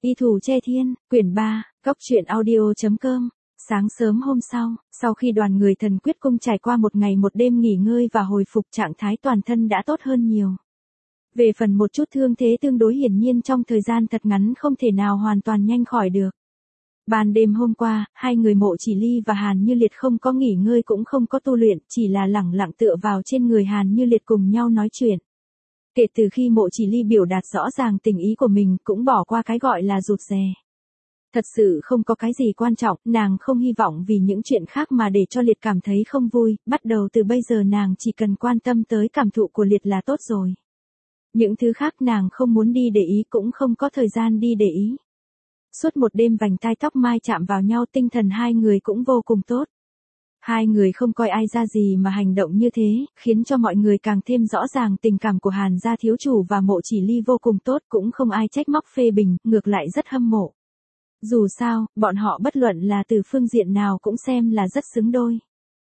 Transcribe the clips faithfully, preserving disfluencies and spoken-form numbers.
Y Thủ Che Thiên, quyển ba, Cốc truyện audio.com. Sáng sớm hôm sau, sau khi đoàn người Thần Quyết Cung trải qua một ngày một đêm nghỉ ngơi và hồi phục, trạng thái toàn thân đã tốt hơn nhiều. Về phần một chút thương thế tương đối hiển nhiên trong thời gian thật ngắn không thể nào hoàn toàn nhanh khỏi được. Ban đêm hôm qua, hai người Mộ Chỉ Ly và Hàn Như Liệt không có nghỉ ngơi cũng không có tu luyện, chỉ là lẳng lặng tựa vào trên người Hàn Như Liệt cùng nhau nói chuyện. Kể từ khi Mộ Chỉ Ly biểu đạt rõ ràng tình ý của mình, cũng bỏ qua cái gọi là rụt rè. Thật sự không có cái gì quan trọng, nàng không hy vọng vì những chuyện khác mà để cho Liệt cảm thấy không vui, bắt đầu từ bây giờ nàng chỉ cần quan tâm tới cảm thụ của Liệt là tốt rồi. Những thứ khác nàng không muốn đi để ý, cũng không có thời gian đi để ý. Suốt một đêm vành tai tóc mai chạm vào nhau, tinh thần hai người cũng vô cùng tốt. Hai người không coi ai ra gì mà hành động như thế, khiến cho mọi người càng thêm rõ ràng tình cảm của Hàn gia thiếu chủ và Mộ Chỉ Ly vô cùng tốt, cũng không ai trách móc phê bình, ngược lại rất hâm mộ. Dù sao, bọn họ bất luận là từ phương diện nào cũng xem là rất xứng đôi.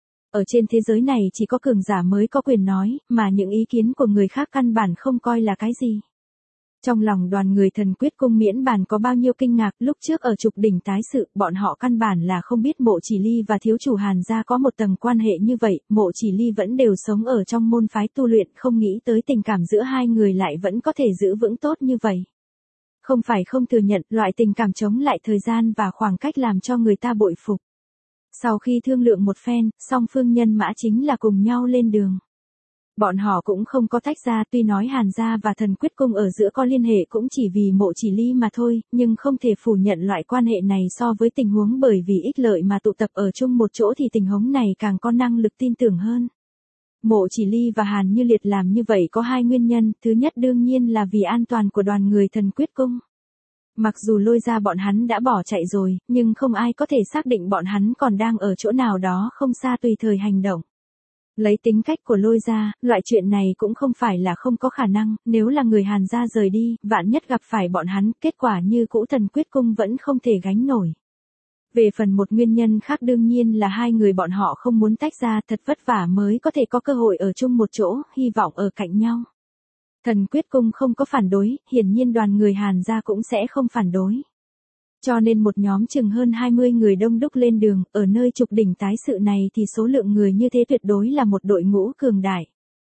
Ở trên thế giới này chỉ có cường giả mới có quyền nói, mà những ý kiến của người khác căn bản không coi là cái gì. Trong lòng đoàn người Thần Quyết Cung miễn bàn có bao nhiêu kinh ngạc, lúc trước ở trục đỉnh tái sự, bọn họ căn bản là không biết Mộ Chỉ Ly và thiếu chủ Hàn gia có một tầng quan hệ như vậy, Mộ Chỉ Ly vẫn đều sống ở trong môn phái tu luyện, không nghĩ tới tình cảm giữa hai người lại vẫn có thể giữ vững tốt như vậy. Không phải không thừa nhận, loại tình cảm chống lại thời gian và khoảng cách làm cho người ta bội phục. Sau khi thương lượng một phen, song phương nhân mã chính là cùng nhau lên đường. Bọn họ cũng không có tách ra, tuy nói Hàn gia và Thần Quyết Cung ở giữa có liên hệ cũng chỉ vì Mộ Chỉ Ly mà thôi, nhưng không thể phủ nhận loại quan hệ này so với tình huống bởi vì ích lợi mà tụ tập ở chung một chỗ thì tình huống này càng có năng lực tin tưởng hơn. Mộ Chỉ Ly và Hàn Như Liệt làm như vậy có hai nguyên nhân, thứ nhất đương nhiên là vì an toàn của đoàn người Thần Quyết Cung. Mặc dù Lôi ra bọn hắn đã bỏ chạy rồi, nhưng không ai có thể xác định bọn hắn còn đang ở chỗ nào đó không xa tùy thời hành động. Lấy tính cách của Lôi ra, loại chuyện này cũng không phải là không có khả năng, nếu là người Hàn gia rời đi, vạn nhất gặp phải bọn hắn, kết quả như cũ Thần Quyết Cung vẫn không thể gánh nổi. Về phần một nguyên nhân khác đương nhiên là hai người bọn họ không muốn tách ra, thật vất vả mới có thể có cơ hội ở chung một chỗ, hy vọng ở cạnh nhau. Thần Quyết Cung không có phản đối, hiển nhiên đoàn người Hàn gia cũng sẽ không phản đối. Cho nên một nhóm chừng hơn hai mươi người đông đúc lên đường, ở nơi trục đỉnh tái sự này thì số lượng người như thế tuyệt đối là một đội ngũ cường đại.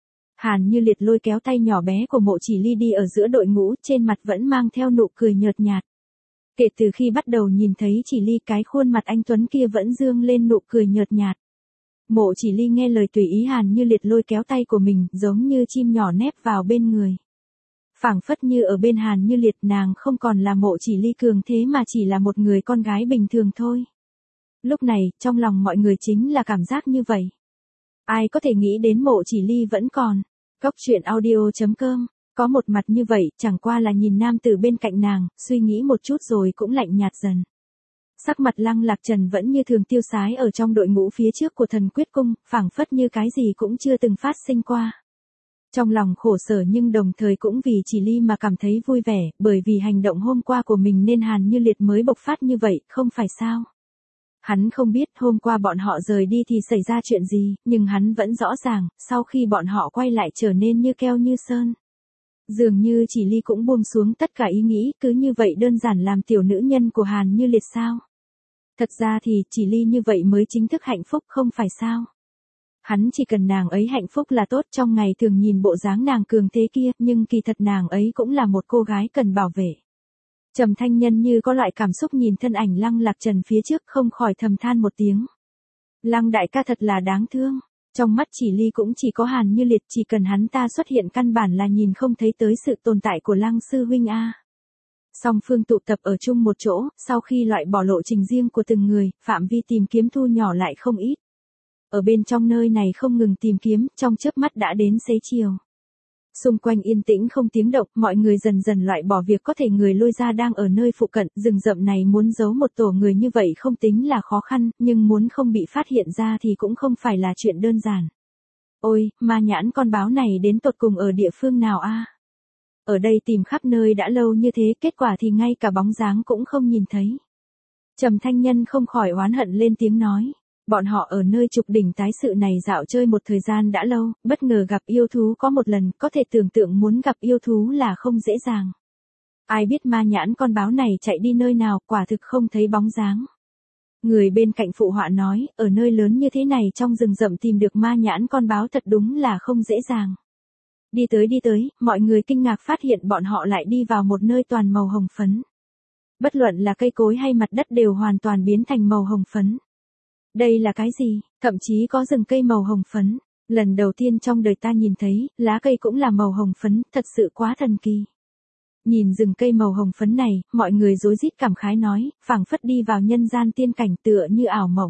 Hàn Như Liệt lôi kéo tay nhỏ bé của Mộ Chỉ Ly đi ở giữa đội ngũ, trên mặt vẫn mang theo nụ cười nhợt nhạt. Kể từ khi bắt đầu nhìn thấy Chỉ Ly, cái khuôn mặt anh tuấn kia vẫn dương lên nụ cười nhợt nhạt. Mộ Chỉ Ly nghe lời tùy ý Hàn Như Liệt lôi kéo tay của mình, giống như chim nhỏ nép vào bên người. Phảng phất như ở bên Hàn Như Liệt, nàng không còn là Mộ Chỉ Ly cường thế mà chỉ là một người con gái bình thường thôi. Lúc này, trong lòng mọi người chính là cảm giác như vậy. Ai có thể nghĩ đến Mộ Chỉ Ly vẫn còn. Cốc truyện audio.com. Có một mặt như vậy, chẳng qua là nhìn nam tử bên cạnh nàng, suy nghĩ một chút rồi cũng lạnh nhạt dần. Sắc mặt Lăng Lạc Trần vẫn như thường tiêu sái ở trong đội ngũ phía trước của Thần Quyết Cung, phảng phất như cái gì cũng chưa từng phát sinh qua. Trong lòng khổ sở nhưng đồng thời cũng vì Chỉ Ly mà cảm thấy vui vẻ, bởi vì hành động hôm qua của mình nên Hàn Như Liệt mới bộc phát như vậy, không phải sao? Hắn không biết hôm qua bọn họ rời đi thì xảy ra chuyện gì, nhưng hắn vẫn rõ ràng, sau khi bọn họ quay lại trở nên như keo như sơn. Dường như Chỉ Ly cũng buông xuống tất cả ý nghĩ, cứ như vậy đơn giản làm tiểu nữ nhân của Hàn Như Liệt sao? Thật ra thì Chỉ Ly như vậy mới chính thức hạnh phúc, không phải sao? Hắn chỉ cần nàng ấy hạnh phúc là tốt, trong ngày thường nhìn bộ dáng nàng cường thế kia, nhưng kỳ thật nàng ấy cũng là một cô gái cần bảo vệ. Trầm Thanh Nhân như có loại cảm xúc nhìn thân ảnh Lăng Lạc Trần phía trước, không khỏi thầm than một tiếng. Lăng đại ca thật là đáng thương. Trong mắt Chỉ Ly cũng chỉ có Hàn Như Liệt, chỉ cần hắn ta xuất hiện căn bản là nhìn không thấy tới sự tồn tại của Lăng sư huynh a. Song phương tụ tập ở chung một chỗ, sau khi loại bỏ lộ trình riêng của từng người, phạm vi tìm kiếm thu nhỏ lại không ít. Ở bên trong nơi này không ngừng tìm kiếm, trong chớp mắt đã đến xế chiều. Xung quanh yên tĩnh không tiếng động, mọi người dần dần loại bỏ việc có thể người Lôi ra đang ở nơi phụ cận, rừng rậm này muốn giấu một tổ người như vậy không tính là khó khăn, nhưng muốn không bị phát hiện ra thì cũng không phải là chuyện đơn giản. Ôi, ma nhãn con báo này đến tột cùng ở địa phương nào a? Ở đây tìm khắp nơi đã lâu như thế, kết quả thì ngay cả bóng dáng cũng không nhìn thấy. Trầm Thanh Nhân không khỏi oán hận lên tiếng nói. Bọn họ ở nơi trục đỉnh tái sự này dạo chơi một thời gian đã lâu, bất ngờ gặp yêu thú có một lần, có thể tưởng tượng muốn gặp yêu thú là không dễ dàng. Ai biết ma nhãn con báo này chạy đi nơi nào, quả thực không thấy bóng dáng. Người bên cạnh phụ họa nói, ở nơi lớn như thế này trong rừng rậm tìm được ma nhãn con báo thật đúng là không dễ dàng. Đi tới đi tới, mọi người kinh ngạc phát hiện bọn họ lại đi vào một nơi toàn màu hồng phấn. Bất luận là cây cối hay mặt đất đều hoàn toàn biến thành màu hồng phấn. Đây là cái gì? Thậm chí có rừng cây màu hồng phấn. Lần đầu tiên trong đời ta nhìn thấy, lá cây cũng là màu hồng phấn, thật sự quá thần kỳ. Nhìn rừng cây màu hồng phấn này, mọi người rối rít cảm khái nói, phảng phất đi vào nhân gian tiên cảnh tựa như ảo mộng.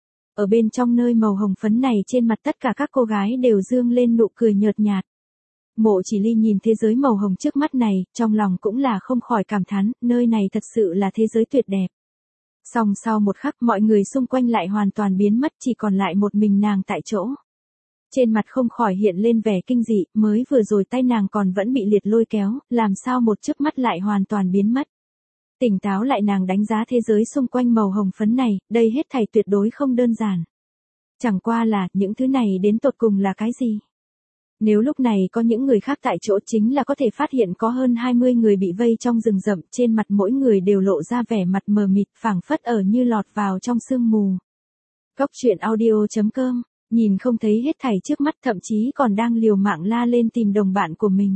Ở bên trong nơi màu hồng phấn này trên mặt tất cả các cô gái đều dương lên nụ cười nhợt nhạt. Mộ Chỉ Ly nhìn thế giới màu hồng trước mắt này, trong lòng cũng là không khỏi cảm thán, nơi này thật sự là thế giới tuyệt đẹp. Song sau một khắc mọi người xung quanh lại hoàn toàn biến mất, chỉ còn lại một mình nàng tại chỗ. Trên mặt không khỏi hiện lên vẻ kinh dị, mới vừa rồi tay nàng còn vẫn bị liệt lôi kéo, làm sao một chớp mắt lại hoàn toàn biến mất. Tỉnh táo lại nàng đánh giá thế giới xung quanh màu hồng phấn này, đây hết thảy tuyệt đối không đơn giản. Chẳng qua là, những thứ này đến tột cùng là cái gì? Nếu lúc này có những người khác tại chỗ chính là có thể phát hiện có hơn hai mươi người bị vây trong rừng rậm, trên mặt mỗi người đều lộ ra vẻ mặt mờ mịt, phảng phất ở như lọt vào trong sương mù. Cốc truyện audio chấm com, nhìn không thấy hết thảy trước mắt, thậm chí còn đang liều mạng la lên tìm đồng bạn của mình.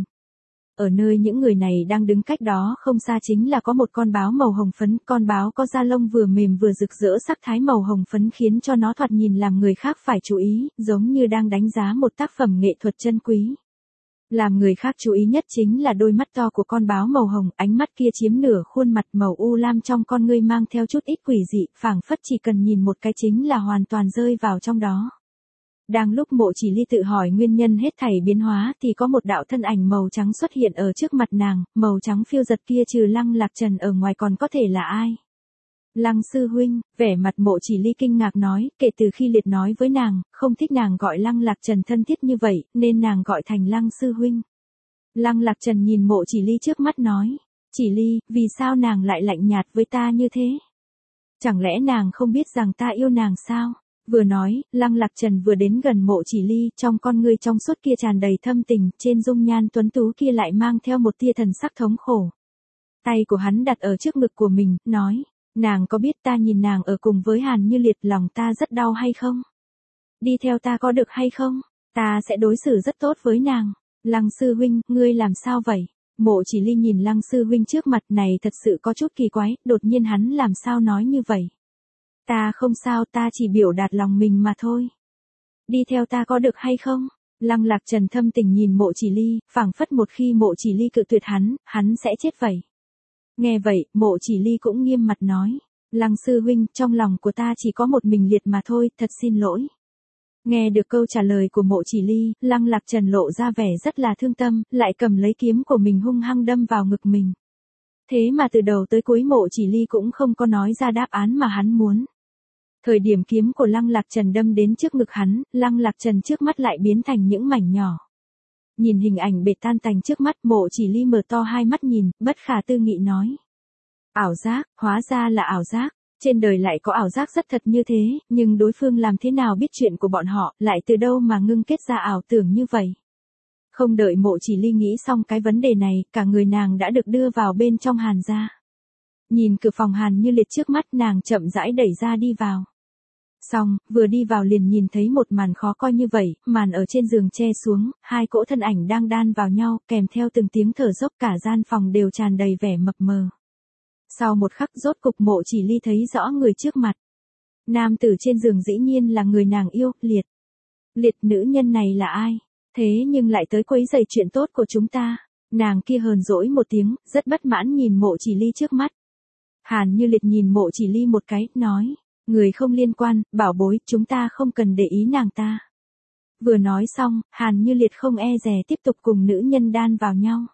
Ở nơi những người này đang đứng cách đó không xa chính là có một con báo màu hồng phấn, con báo có da lông vừa mềm vừa rực rỡ sắc thái màu hồng phấn khiến cho nó thoạt nhìn làm người khác phải chú ý, giống như đang đánh giá một tác phẩm nghệ thuật chân quý. Làm người khác chú ý nhất chính là đôi mắt to của con báo màu hồng, ánh mắt kia chiếm nửa khuôn mặt màu u lam trong con ngươi mang theo chút ít quỷ dị, phảng phất chỉ cần nhìn một cái chính là hoàn toàn rơi vào trong đó. Đang lúc Mộ Chỉ Ly tự hỏi nguyên nhân hết thảy biến hóa thì có một đạo thân ảnh màu trắng xuất hiện ở trước mặt nàng, màu trắng phiêu giật kia trừ Lăng Lạc Trần ở ngoài còn có thể là ai? Lăng sư huynh, vẻ mặt Mộ Chỉ Ly kinh ngạc nói, kể từ khi Liệt nói với nàng, không thích nàng gọi Lăng Lạc Trần thân thiết như vậy, nên nàng gọi thành Lăng sư huynh. Lăng Lạc Trần nhìn Mộ Chỉ Ly trước mắt nói, Chỉ Ly, vì sao nàng lại lạnh nhạt với ta như thế? Chẳng lẽ nàng không biết rằng ta yêu nàng sao? Vừa nói, Lăng Lạc Trần vừa đến gần Mộ Chỉ Ly, trong con ngươi trong suốt kia tràn đầy thâm tình, trên dung nhan tuấn tú kia lại mang theo một tia thần sắc thống khổ. Tay của hắn đặt ở trước ngực của mình, nói, nàng có biết ta nhìn nàng ở cùng với Hàn Như Liệt lòng ta rất đau hay không? Đi theo ta có được hay không? Ta sẽ đối xử rất tốt với nàng. Lăng sư huynh, ngươi làm sao vậy? Mộ Chỉ Ly nhìn Lăng sư huynh trước mặt này thật sự có chút kỳ quái, đột nhiên hắn làm sao nói như vậy? Ta không sao, ta chỉ biểu đạt lòng mình mà thôi. Đi theo ta có được hay không? Lăng Lạc Trần thâm tình nhìn Mộ Chỉ Ly, phảng phất một khi Mộ Chỉ Ly cự tuyệt hắn, hắn sẽ chết vậy. Nghe vậy, Mộ Chỉ Ly cũng nghiêm mặt nói, Lăng sư huynh, trong lòng của ta chỉ có một mình Liệt mà thôi, thật xin lỗi. Nghe được câu trả lời của Mộ Chỉ Ly, Lăng Lạc Trần lộ ra vẻ rất là thương tâm, lại cầm lấy kiếm của mình hung hăng đâm vào ngực mình. Thế mà từ đầu tới cuối Mộ Chỉ Ly cũng không có nói ra đáp án mà hắn muốn. Thời điểm kiếm của Lăng Lạc Trần đâm đến trước ngực hắn, Lăng Lạc Trần trước mắt lại biến thành những mảnh nhỏ. Nhìn hình ảnh bệt tan tành trước mắt, Mộ Chỉ Ly mở to hai mắt nhìn, bất khả tư nghị nói. Ảo giác, hóa ra là ảo giác, trên đời lại có ảo giác rất thật như thế, nhưng đối phương làm thế nào biết chuyện của bọn họ, lại từ đâu mà ngưng kết ra ảo tưởng như vậy. Không đợi Mộ Chỉ Ly nghĩ xong cái vấn đề này, cả người nàng đã được đưa vào bên trong Hàn gia. Nhìn cửa phòng Hàn Như Liệt trước mắt, nàng chậm rãi đẩy ra đi vào. Xong, vừa đi vào liền nhìn thấy một màn khó coi như vậy, màn ở trên giường che xuống, hai cỗ thân ảnh đang đan vào nhau, kèm theo từng tiếng thở dốc, cả gian phòng đều tràn đầy vẻ mập mờ. Sau một khắc rốt cục Mộ Chỉ Ly thấy rõ người trước mặt. Nam tử trên giường dĩ nhiên là người nàng yêu, Liệt. Liệt, nữ nhân này là ai? Thế nhưng lại tới quấy rầy chuyện tốt của chúng ta. Nàng kia hờn dỗi một tiếng, rất bất mãn nhìn Mộ Chỉ Ly trước mắt. Hàn Như Liệt nhìn Mộ Chỉ Ly một cái, nói. Người không liên quan, bảo bối, chúng ta không cần để ý nàng ta. Vừa nói xong, Hàn Như Liệt không e dè tiếp tục cùng nữ nhân đan vào nhau.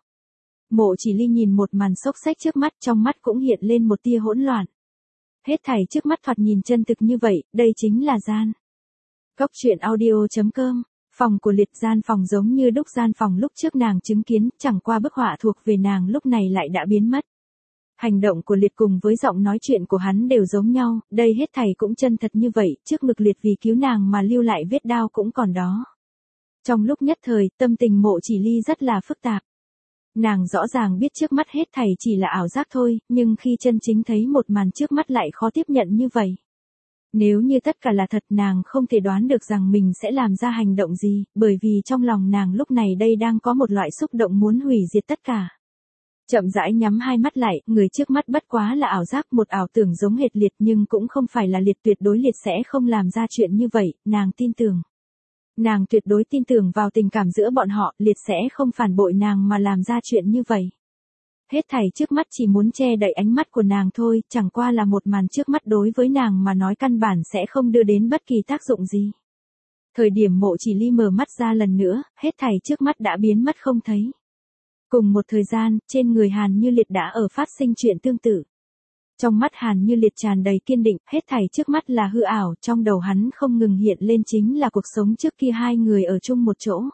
Mộ Chỉ Ly nhìn một màn xốc xếch trước mắt, trong mắt cũng hiện lên một tia hỗn loạn. Hết thảy trước mắt thoạt nhìn chân thực như vậy, đây chính là gian. Cốc truyện audio chấm com, phòng của Liệt, gian phòng giống như đúc gian phòng lúc trước nàng chứng kiến, chẳng qua bức họa thuộc về nàng lúc này lại đã biến mất. Hành động của Liệt cùng với giọng nói chuyện của hắn đều giống nhau, đây hết thảy cũng chân thật như vậy, trước ngực Liệt vì cứu nàng mà lưu lại vết đao cũng còn đó. Trong lúc nhất thời, tâm tình Mộ Chỉ Ly rất là phức tạp. Nàng rõ ràng biết trước mắt hết thảy chỉ là ảo giác thôi, nhưng khi chân chính thấy một màn trước mắt lại khó tiếp nhận như vậy. Nếu như tất cả là thật, nàng không thể đoán được rằng mình sẽ làm ra hành động gì, bởi vì trong lòng nàng lúc này đây đang có một loại xúc động muốn hủy diệt tất cả. Chậm rãi nhắm hai mắt lại, người trước mắt bất quá là ảo giác, một ảo tưởng giống hệt liệt nhưng cũng không phải là liệt, tuyệt đối liệt sẽ không làm ra chuyện như vậy, nàng tin tưởng. Nàng tuyệt đối tin tưởng vào tình cảm giữa bọn họ, liệt sẽ không phản bội nàng mà làm ra chuyện như vậy. Hết thảy trước mắt chỉ muốn che đậy ánh mắt của nàng thôi, chẳng qua là một màn trước mắt đối với nàng mà nói căn bản sẽ không đưa đến bất kỳ tác dụng gì. Thời điểm Mộ Chỉ Ly mở mắt ra lần nữa, hết thảy trước mắt đã biến mất không thấy. Cùng một thời gian, trên người Hàn Như Liệt đã ở phát sinh chuyện tương tự. Trong mắt Hàn Như Liệt tràn đầy kiên định, hết thảy trước mắt là hư ảo, trong đầu hắn không ngừng hiện lên chính là cuộc sống trước kia hai người ở chung một chỗ.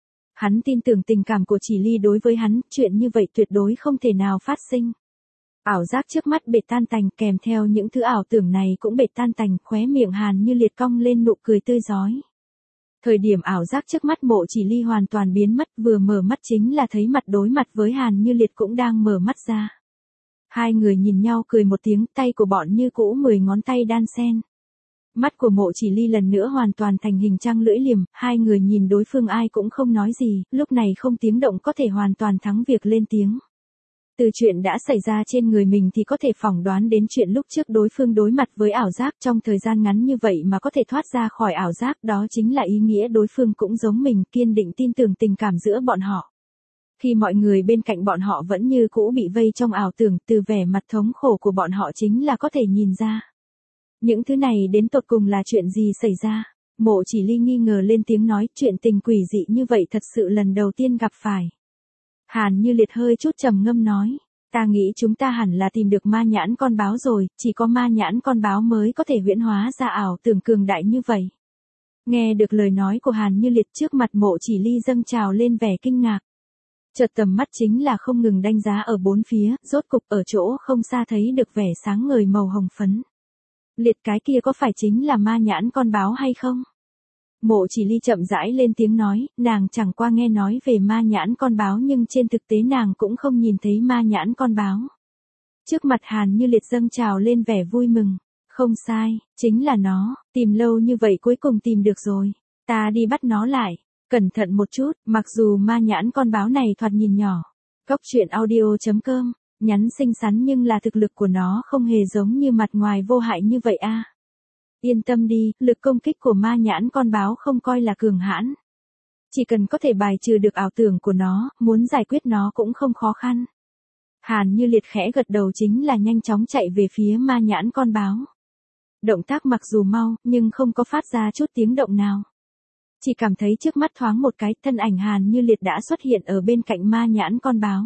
Hắn tin tưởng tình cảm của Chỉ Ly đối với hắn, chuyện như vậy tuyệt đối không thể nào phát sinh. Ảo giác trước mắt bệt tan tành, kèm theo những thứ ảo tưởng này cũng bệt tan tành, khóe miệng Hàn Như Liệt cong lên nụ cười tươi rói. Thời điểm ảo giác trước mắt Mộ Chỉ Ly hoàn toàn biến mất, vừa mở mắt chính là thấy mặt đối mặt với Hàn Như Liệt cũng đang mở mắt ra. Hai người nhìn nhau cười một tiếng, tay của bọn như cũ mười ngón tay đan xen. Mắt của Mộ Chỉ Ly lần nữa hoàn toàn thành hình trăng lưỡi liềm, hai người nhìn đối phương ai cũng không nói gì, lúc này không tiếng động có thể hoàn toàn thắng việc lên tiếng. Từ chuyện đã xảy ra trên người mình thì có thể phỏng đoán đến chuyện lúc trước đối phương đối mặt với ảo giác trong thời gian ngắn như vậy mà có thể thoát ra khỏi ảo giác, đó chính là ý nghĩa đối phương cũng giống mình, kiên định tin tưởng tình cảm giữa bọn họ. Khi mọi người bên cạnh bọn họ vẫn như cũ bị vây trong ảo tưởng, từ vẻ mặt thống khổ của bọn họ chính là có thể nhìn ra. Những thứ này đến tột cùng là chuyện gì xảy ra? Mộ Chỉ Ly nghi ngờ lên tiếng nói, chuyện tình quỷ dị như vậy thật sự lần đầu tiên gặp phải. Hàn Như Liệt hơi chút trầm ngâm nói, ta nghĩ chúng ta hẳn là tìm được ma nhãn con báo rồi, chỉ có ma nhãn con báo mới có thể huyễn hóa ra ảo tưởng cường đại như vậy. Nghe được lời nói của Hàn Như Liệt, trước mặt Mộ Chỉ Ly dâng trào lên vẻ kinh ngạc. Chợt tầm mắt chính là không ngừng đánh giá ở bốn phía, rốt cục ở chỗ không xa thấy được vẻ sáng ngời màu hồng phấn. Liệt, cái kia có phải chính là ma nhãn con báo hay không? Mộ Chỉ Ly chậm rãi lên tiếng nói, nàng chẳng qua nghe nói về ma nhãn con báo nhưng trên thực tế nàng cũng không nhìn thấy ma nhãn con báo. Trước mặt Hàn Như Liệt dâng trào lên vẻ vui mừng. Không sai, chính là nó, tìm lâu như vậy cuối cùng tìm được rồi. Ta đi bắt nó lại. Cẩn thận một chút, mặc dù ma nhãn con báo này thoạt nhìn nhỏ. Cốc truyện audio chấm com, nhắn xinh xắn nhưng là thực lực của nó không hề giống như mặt ngoài vô hại như vậy a. Yên tâm đi, lực công kích của ma nhãn con báo không coi là cường hãn. Chỉ cần có thể bài trừ được ảo tưởng của nó, muốn giải quyết nó cũng không khó khăn. Hàn Như Liệt khẽ gật đầu chính là nhanh chóng chạy về phía ma nhãn con báo. Động tác mặc dù mau, nhưng không có phát ra chút tiếng động nào. Chỉ cảm thấy trước mắt thoáng một cái, thân ảnh Hàn Như Liệt đã xuất hiện ở bên cạnh ma nhãn con báo.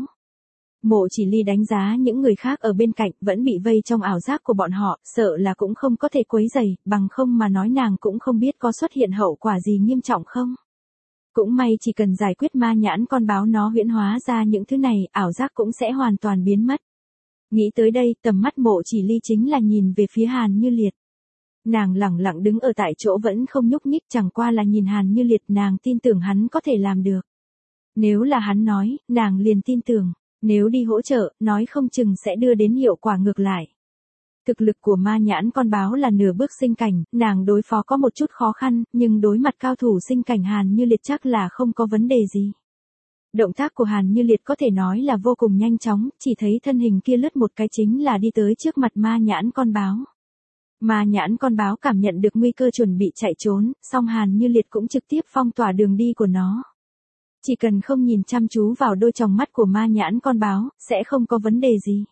Mộ Chỉ Ly đánh giá những người khác ở bên cạnh vẫn bị vây trong ảo giác của bọn họ, sợ là cũng không có thể quấy rầy, bằng không mà nói nàng cũng không biết có xuất hiện hậu quả gì nghiêm trọng không. Cũng may chỉ cần giải quyết ma nhãn con báo nó huyễn hóa ra những thứ này, ảo giác cũng sẽ hoàn toàn biến mất. Nghĩ tới đây, tầm mắt Mộ Chỉ Ly chính là nhìn về phía Hàn Như Liệt. Nàng lẳng lặng đứng ở tại chỗ vẫn không nhúc nhích, chẳng qua là nhìn Hàn Như Liệt, nàng tin tưởng hắn có thể làm được. Nếu là hắn nói, nàng liền tin tưởng, nếu đi hỗ trợ, nói không chừng sẽ đưa đến hiệu quả ngược lại. Thực lực của ma nhãn con báo là nửa bước sinh cảnh, nàng đối phó có một chút khó khăn, nhưng đối mặt cao thủ sinh cảnh Hàn Như Liệt chắc là không có vấn đề gì. Động tác của Hàn Như Liệt có thể nói là vô cùng nhanh chóng, chỉ thấy thân hình kia lướt một cái chính là đi tới trước mặt ma nhãn con báo. Ma nhãn con báo cảm nhận được nguy cơ chuẩn bị chạy trốn, song Hàn Như Liệt cũng trực tiếp phong tỏa đường đi của nó. Chỉ cần không nhìn chăm chú vào đôi tròng mắt của ma nhãn con báo, sẽ không có vấn đề gì.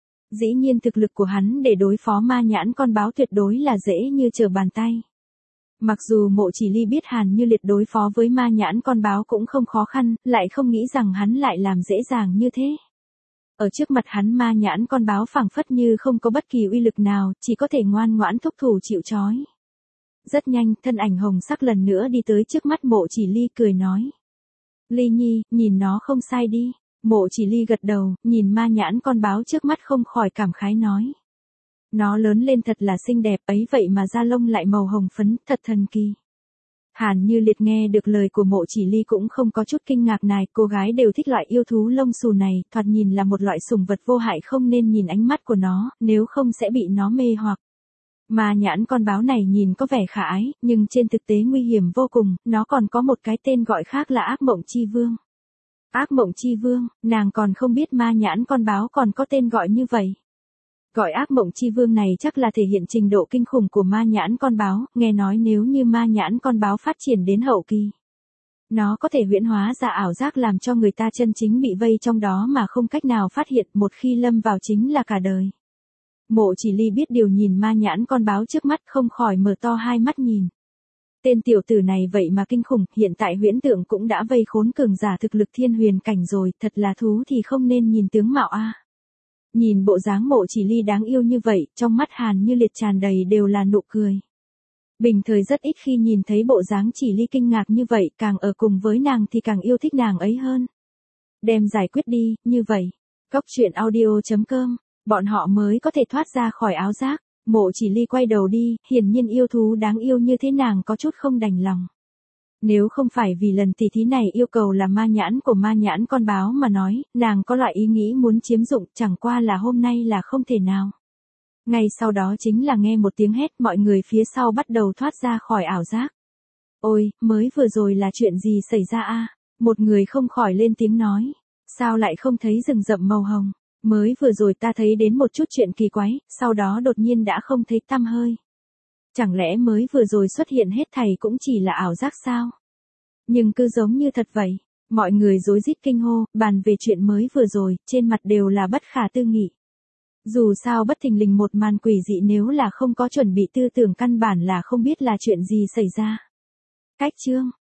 Dĩ nhiên thực lực của hắn để đối phó ma nhãn con báo tuyệt đối là dễ như trở bàn tay. Mặc dù Mộ Chỉ Ly biết Hàn Như Liệt đối phó với ma nhãn con báo cũng không khó khăn, lại không nghĩ rằng hắn lại làm dễ dàng như thế. Ở trước mặt hắn ma nhãn con báo phảng phất như không có bất kỳ uy lực nào, chỉ có thể ngoan ngoãn thúc thủ chịu trói. Rất nhanh, thân ảnh hồng sắc lần nữa đi tới trước mắt Mộ Chỉ Ly cười nói. Ly Nhi, nhìn nó không sai đi. Mộ Chỉ Ly gật đầu, nhìn ma nhãn con báo trước mắt không khỏi cảm khái nói. Nó lớn lên thật là xinh đẹp ấy vậy mà da lông lại màu hồng phấn, thật thần kỳ. Hàn Như Liệt nghe được lời của Mộ Chỉ Ly cũng không có chút kinh ngạc này, cô gái đều thích loại yêu thú lông xù này, thoạt nhìn là một loại sủng vật vô hại, không nên nhìn ánh mắt của nó, nếu không sẽ bị nó mê hoặc. Ma nhãn con báo này nhìn có vẻ khả ái, nhưng trên thực tế nguy hiểm vô cùng, nó còn có một cái tên gọi khác là Ác Mộng Chi Vương. Ác Mộng Chi Vương, nàng còn không biết ma nhãn con báo còn có tên gọi như vậy. Gọi Ác Mộng Chi Vương này chắc là thể hiện trình độ kinh khủng của ma nhãn con báo, nghe nói nếu như ma nhãn con báo phát triển đến hậu kỳ. Nó có thể huyễn hóa ra ảo giác làm cho người ta chân chính bị vây trong đó mà không cách nào phát hiện, một khi lâm vào chính là cả đời. Mộ Chỉ Ly biết điều nhìn ma nhãn con báo trước mắt không khỏi mở to hai mắt nhìn. Tên tiểu tử này vậy mà kinh khủng, hiện tại huyễn tượng cũng đã vây khốn cường giả thực lực thiên huyền cảnh rồi, thật là thú thì không nên nhìn tướng mạo a. Nhìn bộ dáng Mộ Chỉ Ly đáng yêu như vậy, trong mắt Hàn Như Liệt tràn đầy đều là nụ cười. Bình thời rất ít khi nhìn thấy bộ dáng Chỉ Ly kinh ngạc như vậy, càng ở cùng với nàng thì càng yêu thích nàng ấy hơn. Đem giải quyết đi, như vậy. Cốc truyện audio chấm com, bọn họ mới có thể thoát ra khỏi áo giác. Mộ Chỉ Ly quay đầu đi, hiển nhiên yêu thú đáng yêu như thế nàng có chút không đành lòng. Nếu không phải vì lần tỉ thí này yêu cầu là ma nhãn của ma nhãn con báo mà nói, nàng có loại ý nghĩ muốn chiếm dụng, chẳng qua là hôm nay là không thể nào. Ngay sau đó chính là nghe một tiếng hét, mọi người phía sau bắt đầu thoát ra khỏi ảo giác. Ôi, mới vừa rồi là chuyện gì xảy ra a? Một người không khỏi lên tiếng nói. Sao lại không thấy rừng rậm màu hồng? Mới vừa rồi ta thấy đến một chút chuyện kỳ quái, sau đó đột nhiên đã không thấy tăm hơi. Chẳng lẽ mới vừa rồi xuất hiện hết thảy cũng chỉ là ảo giác sao? Nhưng cứ giống như thật vậy. Mọi người rối rít kinh hô, bàn về chuyện mới vừa rồi, trên mặt đều là bất khả tư nghị. Dù sao bất thình lình một màn quỷ dị nếu là không có chuẩn bị tư tưởng căn bản là không biết là chuyện gì xảy ra. Cách chương